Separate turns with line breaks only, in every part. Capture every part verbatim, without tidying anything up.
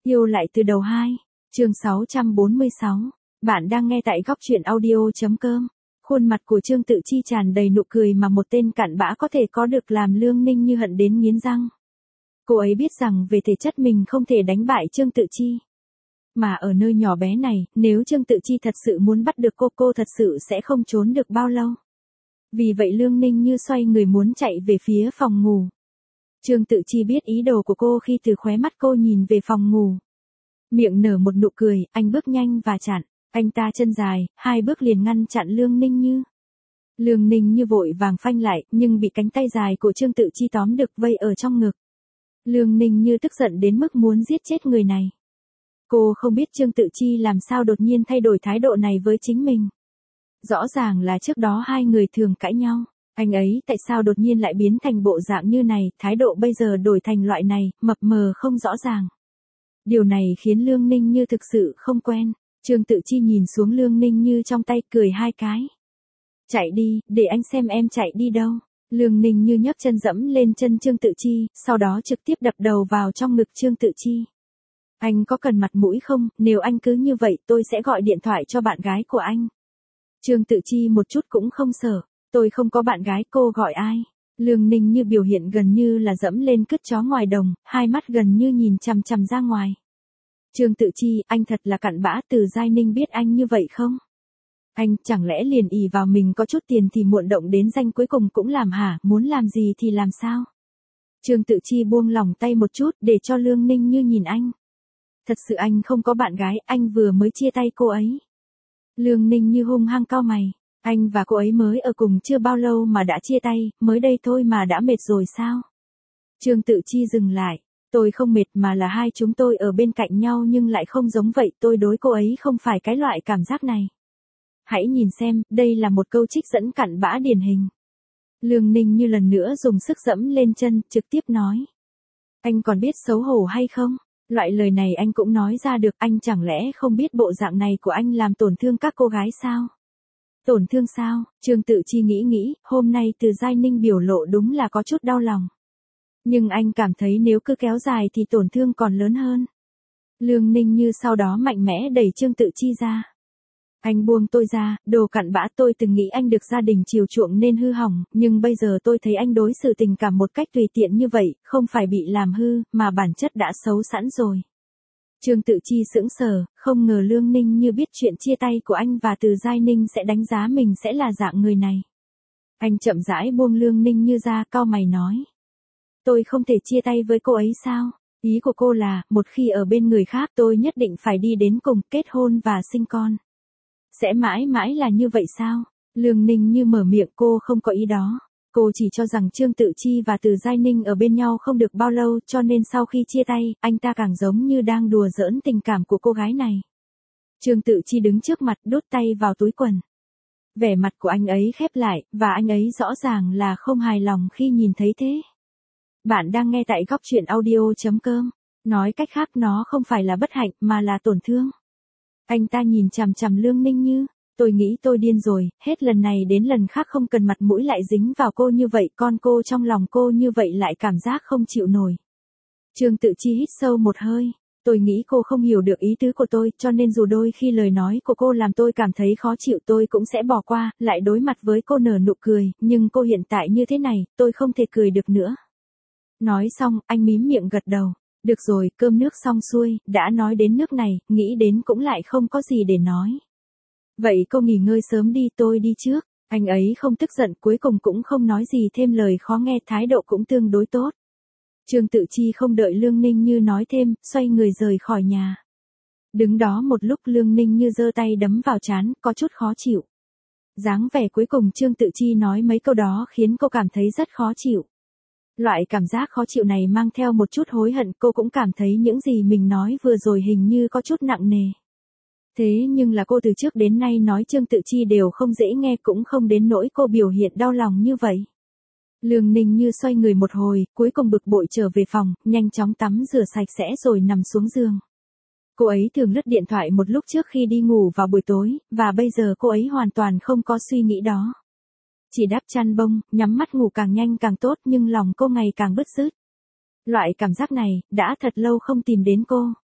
Yêu lại từ đầu hai, chương sáu trăm bốn mươi sáu. Bạn đang nghe tại góc truyện audio.com. Khuôn mặt của Trương Tự Chi tràn đầy nụ cười mà một tên cặn bã có thể có được làm Lương Ninh Như hận đến nghiến răng. Cô ấy biết rằng về thể chất mình không thể đánh bại Trương Tự Chi. Mà ở nơi nhỏ bé này, nếu Trương Tự Chi thật sự muốn bắt được cô, cô thật sự sẽ không trốn được bao lâu. Vì vậy Lương Ninh Như xoay người muốn chạy về phía phòng ngủ. Trương Tự Chi biết ý đồ của cô khi từ khóe mắt cô nhìn về phòng ngủ. Miệng nở một nụ cười, anh bước nhanh và chặn. Anh ta chân dài, hai bước liền ngăn chặn Lương Ninh Như. Lương Ninh Như vội vàng phanh lại, nhưng bị cánh tay dài của Trương Tự Chi tóm được vây ở trong ngực. Lương Ninh Như tức giận đến mức muốn giết chết người này. Cô không biết Trương Tự Chi làm sao đột nhiên thay đổi thái độ này với chính mình. Rõ ràng là trước đó hai người thường cãi nhau. Anh ấy tại sao đột nhiên lại biến thành bộ dạng như này, thái độ bây giờ đổi thành loại này, mập mờ không rõ ràng. Điều này khiến Lương Ninh Như thực sự không quen. Trương Tự Chi nhìn xuống Lương Ninh Như trong tay cười hai cái. Chạy đi, để anh xem em chạy đi đâu. Lương Ninh Như nhấc chân dẫm lên chân Trương Tự Chi, sau đó trực tiếp đập đầu vào trong ngực Trương Tự Chi. Anh có cần mặt mũi không, nếu anh cứ như vậy tôi sẽ gọi điện thoại cho bạn gái của anh. Trương Tự Chi một chút cũng không sợ. Tôi không có bạn gái, cô gọi ai? Lương Ninh Như biểu hiện gần như là dẫm lên cứt chó ngoài đồng, hai mắt gần như nhìn chằm chằm ra ngoài. Trương Tự Chi, anh thật là cặn bã, Từ Giai Ninh biết anh như vậy không? Anh chẳng lẽ liền ỷ vào mình có chút tiền thì muộn động đến danh cuối cùng cũng làm hả, muốn làm gì thì làm sao? Trương Tự Chi buông lỏng tay một chút để cho Lương Ninh Như nhìn anh. Thật sự anh không có bạn gái, anh vừa mới chia tay cô ấy. Lương Ninh Như hung hăng cau mày. Anh và cô ấy mới ở cùng chưa bao lâu mà đã chia tay, mới đây thôi mà đã mệt rồi sao? Trương Tự Chi dừng lại. Tôi không mệt mà là hai chúng tôi ở bên cạnh nhau nhưng lại không giống vậy, tôi đối cô ấy không phải cái loại cảm giác này. Hãy nhìn xem, đây là một câu trích dẫn cặn bã điển hình. Lương Ninh Như lần nữa dùng sức dẫm lên chân, trực tiếp nói. Anh còn biết xấu hổ hay không? Loại lời này anh cũng nói ra được, anh chẳng lẽ không biết bộ dạng này của anh làm tổn thương các cô gái sao? Tổn thương sao? Trương Tự Chi nghĩ nghĩ, hôm nay Từ Giai Ninh biểu lộ đúng là có chút đau lòng. Nhưng anh cảm thấy nếu cứ kéo dài thì tổn thương còn lớn hơn. Lương Ninh Như sau đó mạnh mẽ đẩy Trương Tự Chi ra. Anh buông tôi ra, đồ cặn bã, tôi từng nghĩ anh được gia đình chiều chuộng nên hư hỏng, nhưng bây giờ tôi thấy anh đối xử tình cảm một cách tùy tiện như vậy, không phải bị làm hư, mà bản chất đã xấu sẵn rồi. Trương Tự Chi sững sờ, không ngờ Lương Ninh Như biết chuyện chia tay của anh và Từ Giai Ninh sẽ đánh giá mình sẽ là dạng người này. Anh chậm rãi buông Lương Ninh Như ra, cau mày nói. Tôi không thể chia tay với cô ấy sao? Ý của cô là, một khi ở bên người khác tôi nhất định phải đi đến cùng, kết hôn và sinh con. Sẽ mãi mãi là như vậy sao? Lương Ninh Như mở miệng, cô không có ý đó. Cô chỉ cho rằng Trương Tự Chi và Từ Giai Ninh ở bên nhau không được bao lâu cho nên sau khi chia tay, anh ta càng giống như đang đùa giỡn tình cảm của cô gái này. Trương Tự Chi đứng trước mặt đút tay vào túi quần. Vẻ mặt của anh ấy khép lại, và anh ấy rõ ràng là không hài lòng khi nhìn thấy thế. Bạn đang nghe tại góc truyện audio.com. Nói cách khác nó không phải là bất hạnh mà là tổn thương. Anh ta nhìn chằm chằm Lương Ninh Như. Tôi nghĩ tôi điên rồi, hết lần này đến lần khác không cần mặt mũi lại dính vào cô như vậy, con cô trong lòng cô như vậy lại cảm giác không chịu nổi. Trương Tự Chi hít sâu một hơi. Tôi nghĩ cô không hiểu được ý tứ của tôi, cho nên dù đôi khi lời nói của cô làm tôi cảm thấy khó chịu tôi cũng sẽ bỏ qua, lại đối mặt với cô nở nụ cười, nhưng cô hiện tại như thế này, tôi không thể cười được nữa. Nói xong, anh mím miệng gật đầu. Được rồi, cơm nước xong xuôi, đã nói đến nước này, nghĩ đến cũng lại không có gì để nói. Vậy cô nghỉ ngơi sớm đi, tôi đi trước. Anh ấy không tức giận, cuối cùng cũng không nói gì thêm lời khó nghe, thái độ cũng tương đối tốt. Trương Tự Chi không đợi Lương Ninh Như nói thêm, xoay người rời khỏi nhà. Đứng đó một lúc Lương Ninh Như giơ tay đấm vào trán, có chút khó chịu. Dáng vẻ cuối cùng Trương Tự Chi nói mấy câu đó khiến cô cảm thấy rất khó chịu. Loại cảm giác khó chịu này mang theo một chút hối hận, cô cũng cảm thấy những gì mình nói vừa rồi hình như có chút nặng nề. Thế nhưng là cô từ trước đến nay nói Trương Tự Chi đều không dễ nghe, cũng không đến nỗi cô biểu hiện đau lòng như vậy. Lương Ninh Như xoay người một hồi, cuối cùng bực bội trở về phòng, nhanh chóng tắm rửa sạch sẽ rồi nằm xuống giường. Cô ấy thường lướt điện thoại một lúc trước khi đi ngủ vào buổi tối, và bây giờ cô ấy hoàn toàn không có suy nghĩ đó. Chỉ đắp chăn bông, nhắm mắt ngủ càng nhanh càng tốt, nhưng lòng cô ngày càng bứt rứt. Loại cảm giác này, đã thật lâu không tìm đến cô.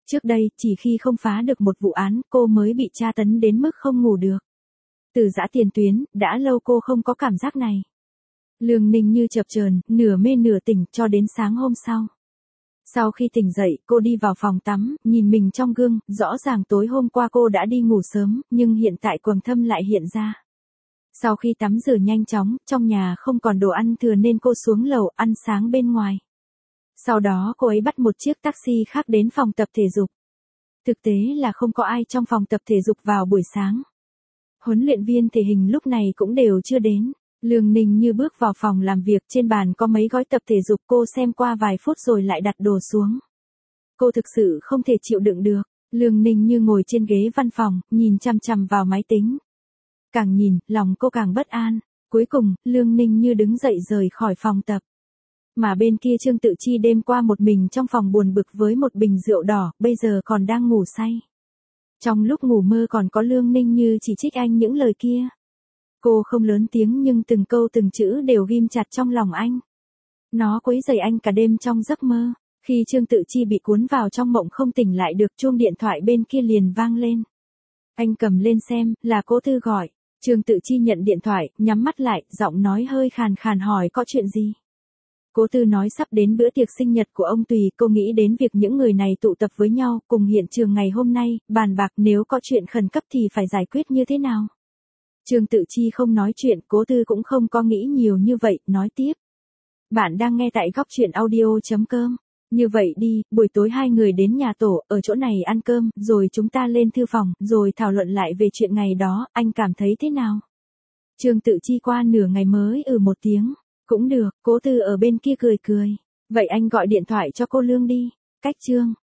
Trước đây, chỉ khi không phá được một vụ án, cô mới bị tra tấn đến mức không ngủ được. Từ giã tiền tuyến, đã lâu cô không có cảm giác này. Lương Ninh như chập chờn, nửa mê nửa tỉnh cho đến sáng hôm sau. Sau khi tỉnh dậy, cô đi vào phòng tắm, nhìn mình trong gương, rõ ràng tối hôm qua cô đã đi ngủ sớm, nhưng hiện tại quầng thâm lại hiện ra. Sau khi tắm rửa nhanh chóng, trong nhà không còn đồ ăn thừa nên cô xuống lầu ăn sáng bên ngoài. Sau đó cô ấy bắt một chiếc taxi khác đến phòng tập thể dục. Thực tế là không có ai trong phòng tập thể dục vào buổi sáng. Huấn luyện viên thể hình lúc này cũng đều chưa đến. Lương Ninh như bước vào phòng làm việc, trên bàn có mấy gói tập thể dục, cô xem qua vài phút rồi lại đặt đồ xuống. Cô thực sự không thể chịu đựng được. Lương Ninh như ngồi trên ghế văn phòng, nhìn chằm chằm vào máy tính. Càng nhìn, lòng cô càng bất an. Cuối cùng, Lương Ninh như đứng dậy rời khỏi phòng tập. Mà bên kia Trương Tự Chi đêm qua một mình trong phòng buồn bực với một bình rượu đỏ, bây giờ còn đang ngủ say. Trong lúc ngủ mơ còn có Lương Ninh như chỉ trích anh những lời kia. Cô không lớn tiếng nhưng từng câu từng chữ đều ghim chặt trong lòng anh. Nó quấy rầy anh cả đêm trong giấc mơ. Khi Trương Tự Chi bị cuốn vào trong mộng không tỉnh lại được, chuông điện thoại bên kia liền vang lên. Anh cầm lên xem, là Cố Tư gọi. Trương Tự Chi nhận điện thoại, nhắm mắt lại, giọng nói hơi khàn khàn hỏi có chuyện gì. Cố Tư nói sắp đến bữa tiệc sinh nhật của ông Tùy, cô nghĩ đến việc những người này tụ tập với nhau, cùng hiện trường ngày hôm nay, bàn bạc nếu có chuyện khẩn cấp thì phải giải quyết như thế nào. Trương Tự Chi không nói chuyện, Cố Tư cũng không có nghĩ nhiều như vậy, nói tiếp. Bạn đang nghe tại góc truyện audio chấm com. Như vậy đi, buổi tối hai người đến nhà tổ, ở chỗ này ăn cơm, rồi chúng ta lên thư phòng, rồi thảo luận lại về chuyện ngày đó, anh cảm thấy thế nào? Trương Tự Chi qua nửa ngày mới ừ một tiếng. Cũng được, Cố Tư ở bên kia cười cười. Vậy anh gọi điện thoại cho cô Lương đi. Cách Trương